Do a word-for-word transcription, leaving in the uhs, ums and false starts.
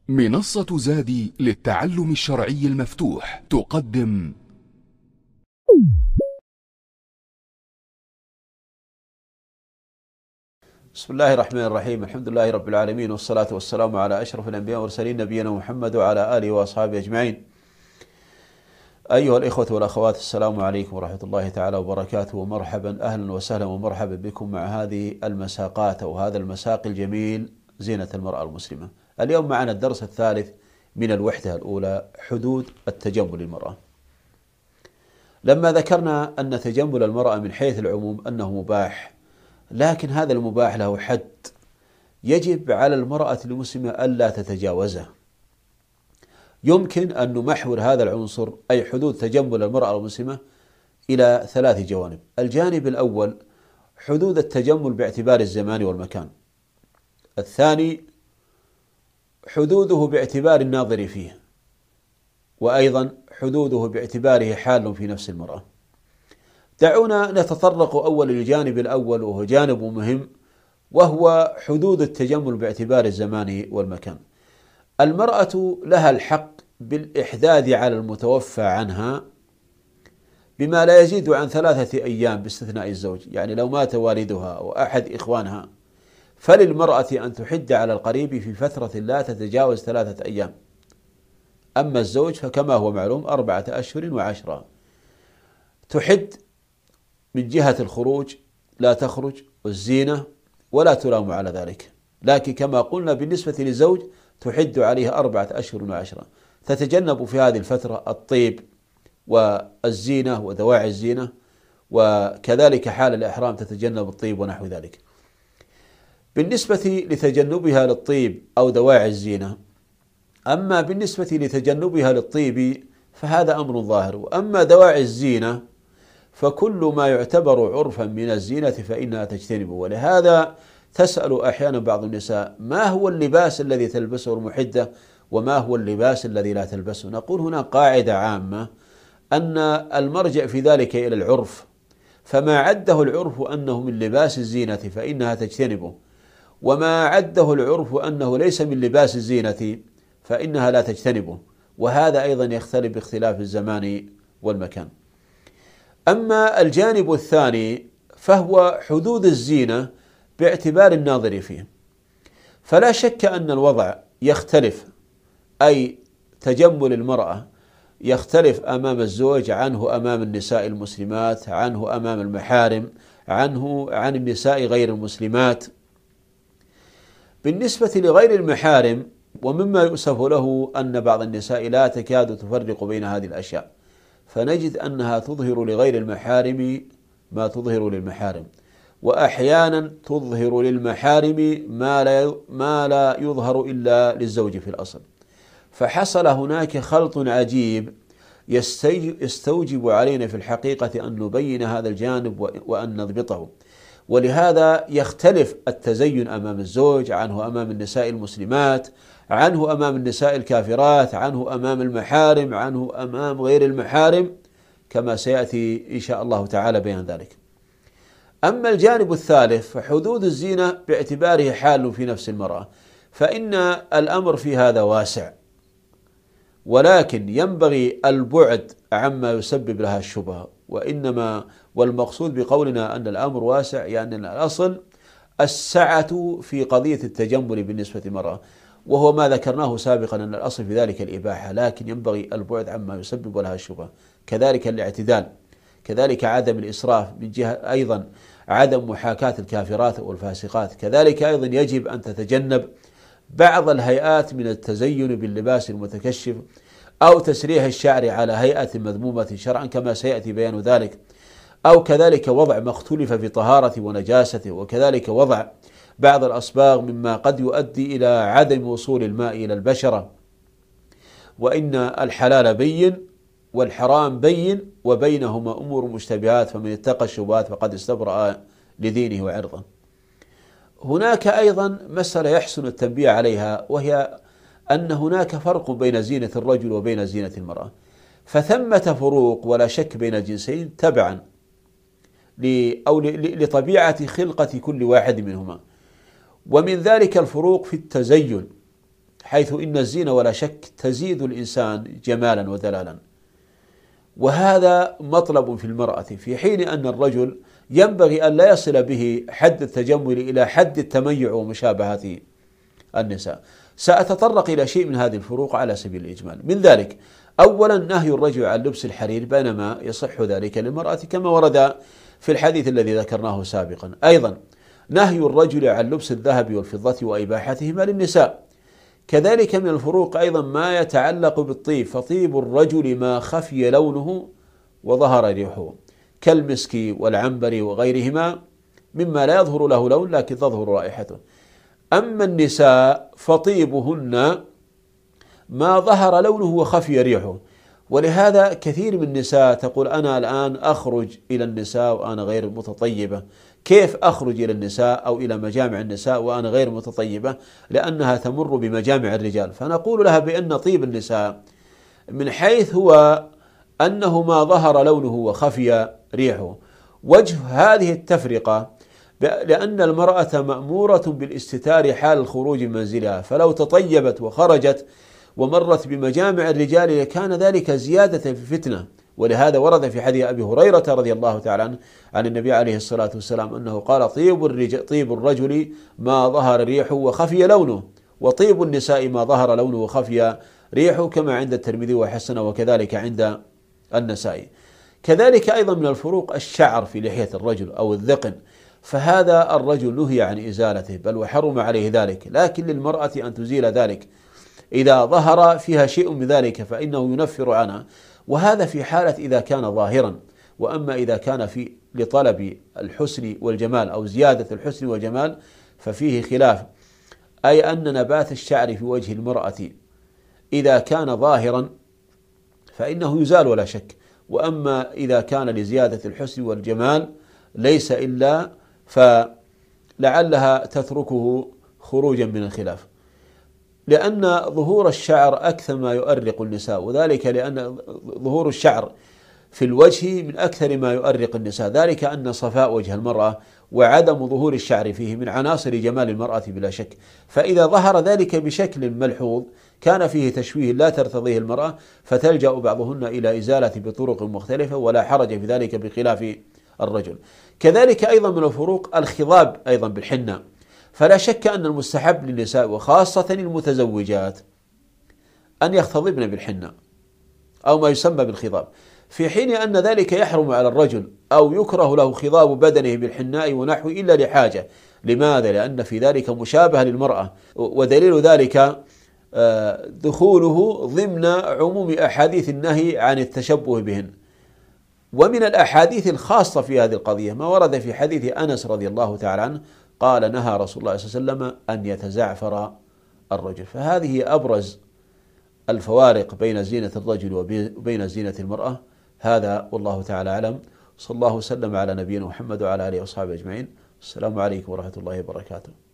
منصة زادي للتعلم الشرعي المفتوح تقدم بسم الله الرحمن الرحيم. الحمد لله رب العالمين، والصلاة والسلام على أشرف الأنبياء والمرسلين نبينا محمد وعلى آله وأصحابه أجمعين. أيها الإخوة والأخوات، السلام عليكم ورحمة الله تعالى وبركاته، ومرحبا أهلا وسهلا ومرحبا بكم مع هذه المساقات أو هذا المساق الجميل زينة المرأة المسلمة. اليوم معنا الدرس الثالث من الوحدة الأولى، حدود التجمل للمرأة. لما ذكرنا أن تجمل المرأة من حيث العموم أنه مباح، لكن هذا المباح له حد يجب على المرأة المسلمة ألا تتجاوزه. يمكن أن نمحور هذا العنصر أي حدود تجمل المرأة المسلمة إلى ثلاث جوانب. الجانب الأول حدود التجمل باعتبار الزمان والمكان. الثاني حدوده باعتبار الناظر فيه، وأيضا حدوده باعتباره حال في نفس المرأة. دعونا نتطرق أول للجانب الأول، وهو جانب مهم، وهو حدود التجمل باعتبار الزمان والمكان. المرأة لها الحق بالإحداد على المتوفى عنها بما لا يزيد عن ثلاثة أيام باستثناء الزوج، يعني لو مات والدها أو أحد إخوانها فللمرأة أن تحد على القريب في فترة لا تتجاوز ثلاثة أيام. أما الزوج فكما هو معلوم أربعة أشهر وعشرة. تحد من جهة الخروج لا تخرج، والزينة ولا تلام على ذلك، لكن كما قلنا بالنسبة للزوج تحد عليه أربعة أشهر وعشرة. تتجنب في هذه الفترة الطيب والزينة ودواعي الزينة، وكذلك حال الإحرام تتجنب الطيب ونحو ذلك. بالنسبة لتجنبها للطيب أو دواعي الزينة، أما بالنسبة لتجنبها للطيب فهذا أمر ظاهر، وأما دواعي الزينة فكل ما يعتبر عرفا من الزينة فإنها تجتنبه. ولهذا تسأل أحيانا بعض النساء: ما هو اللباس الذي تلبسه المحدة وما هو اللباس الذي لا تلبسه؟ نقول هنا قاعدة عامة أن المرجع في ذلك إلى العرف، فما عده العرف أنه من لباس الزينة فإنها تجتنبه، وما عده العرف أنه ليس من لباس الزينة فإنها لا تجتنبه، وهذا أيضا يختلف باختلاف الزمان والمكان. أما الجانب الثاني فهو حدود الزينة باعتبار الناظر فيه، فلا شك أن الوضع يختلف، أي تجمل المرأة يختلف أمام الزوج عنه أمام النساء المسلمات، عنه أمام المحارم، عنه عن النساء غير المسلمات. بالنسبة لغير المحارم، ومما يؤسف له أن بعض النساء لا تكاد تفرق بين هذه الأشياء، فنجد أنها تظهر لغير المحارم ما تظهر للمحارم، وأحيانا تظهر للمحارم ما لا ما لا يظهر إلا للزوج في الأصل. فحصل هناك خلط عجيب يستوجب علينا في الحقيقة أن نبين هذا الجانب وأن نضبطه. ولهذا يختلف التزين أمام الزوج عنه أمام النساء المسلمات، عنه أمام النساء الكافرات، عنه أمام المحارم، عنه أمام غير المحارم، كما سيأتي إن شاء الله تعالى بيان ذلك. أما الجانب الثالث فحدود الزينة باعتباره حال في نفس المرأة، فإن الأمر في هذا واسع، ولكن ينبغي البعد عما يسبب لها الشبهة. وإنما والمقصود بقولنا أن الأمر واسع يعني أن الأصل السعة في قضية التجمل بالنسبة للمرأة، وهو ما ذكرناه سابقا أن الأصل في ذلك الإباحة، لكن ينبغي البعد عما يسبب لها الشبهة. كذلك الاعتدال، كذلك عدم الإسراف، من جهة أيضا عدم محاكاة الكافرات والفاسقات. كذلك أيضا يجب أن تتجنب بعض الهيئات من التزين باللباس المتكشف أو تسريح الشعر على هيئة مذمومة شرعا كما سيأتي بيان ذلك، أو كذلك وضع ما اختلف في طهارة ونجاسته، وكذلك وضع بعض الأصباغ مما قد يؤدي إلى عدم وصول الماء إلى البشرة. وإن الحلال بين والحرام بين، وبينهما أمور مشتبهات، فمن اتقى الشبهات فقد استبرأ لدينه وعرضه. هناك أيضا مسألة يحسن التنبيه عليها، وهي أن هناك فرق بين زينة الرجل وبين زينة المرأة، فثمة فروق ولا شك بين الجنسين تبعا أو لطبيعة خلقة كل واحد منهما، ومن ذلك الفروق في التزين. حيث إن الزينة ولا شك تزيد الإنسان جمالا ودلالا، وهذا مطلب في المرأة، في حين أن الرجل ينبغي أن لا يصل به حد التجمل إلى حد التميع ومشابهة النساء. سأتطرق إلى شيء من هذه الفروق على سبيل الإجمال. من ذلك أولا نهي الرجل عن لبس الحرير بينما يصح ذلك للمرأة كما ورد في الحديث الذي ذكرناه سابقا. أيضا نهي الرجل عن لبس الذهب والفضة وإباحتهما للنساء. كذلك من الفروق أيضا ما يتعلق بالطيب، فطيب الرجل ما خفي لونه وظهر ريحه كالمسك والعنبر وغيرهما مما لا يظهر له لون لكن تظهر رائحته. أما النساء فطيبهن ما ظهر لونه وخفي ريحه، ولهذا كثير من النساء تقول أنا الآن أخرج إلى النساء وأنا غير متطيبة. كيف أخرج إلى النساء أو إلى مجامع النساء وأنا غير متطيبة؟ لأنها تمر بمجامع الرجال. فنقول لها بأن طيب النساء من حيث هو أنه ما ظهر لونه وخفي ريحه. وجه هذه التفرقة لأن المرأة مأمورة بالاستتار حال الخروج من منزلها، فلو تطيبت وخرجت ومرت بمجامع الرجال لكان ذلك زيادة في الفتنة. ولهذا ورد في حديث أبي هريرة رضي الله تعالى عنه عن النبي عليه الصلاة والسلام أنه قال طيب الرجل, طيب الرجل ما ظهر ريحه وخفي لونه، وطيب النساء ما ظهر لونه وخفي ريحه، كما عند الترمذي وحسنه وكذلك عند النسائي. كذلك أيضا من الفروق الشعر في لحية الرجل أو الذقن، فهذا الرجل نهي عن إزالته بل وحرم عليه ذلك، لكن للمرأة أن تزيل ذلك إذا ظهر فيها شيء من ذلك فإنه ينفر عنها، وهذا في حالة إذا كان ظاهرا. وأما إذا كان في لطلب الحسن والجمال أو زيادة الحسن والجمال ففيه خلاف، أي أن نبات الشعر في وجه المرأة إذا كان ظاهرا فإنه يزال ولا شك، وأما إذا كان لزيادة الحسن والجمال ليس إلا فلعلها تتركه خروجا من الخلاف، لأن ظهور الشعر أكثر ما يؤرق النساء، وذلك لأن ظهور الشعر في الوجه من أكثر ما يؤرق النساء، ذلك أن صفاء وجه المرأة وعدم ظهور الشعر فيه من عناصر جمال المرأة بلا شك. فإذا ظهر ذلك بشكل ملحوظ كان فيه تشويه لا ترتضيه المرأة، فتلجأ بعضهن إلى إزالة بطرق مختلفة ولا حرج في ذلك بخلاف الرجل. كذلك أيضا من الفروق الخضاب أيضا بالحنة، فلا شك أن المستحب للنساء وخاصة المتزوجات أن يختضبن بالحنة أو ما يسمى بالخضاب، في حين أن ذلك يحرم على الرجل أو يكره له خضاب بدنه بالحناء ونحو إلا لحاجة. لماذا؟ لأن في ذلك مشابهة للمرأة، ودليل ذلك دخوله ضمن عموم أحاديث النهي عن التشبه بهن. ومن الأحاديث الخاصة في هذه القضية ما ورد في حديث أنس رضي الله تعالى عنه قال نهى رسول الله صلى الله عليه وسلم أن يتزعفر الرجل. فهذه أبرز الفوارق بين زينة الرجل وبين زينة المرأة. هذا والله تعالى أعلم، صلى الله وسلم على نبينا محمد وعلى آله وصحبه أجمعين. السلام عليكم ورحمة الله وبركاته.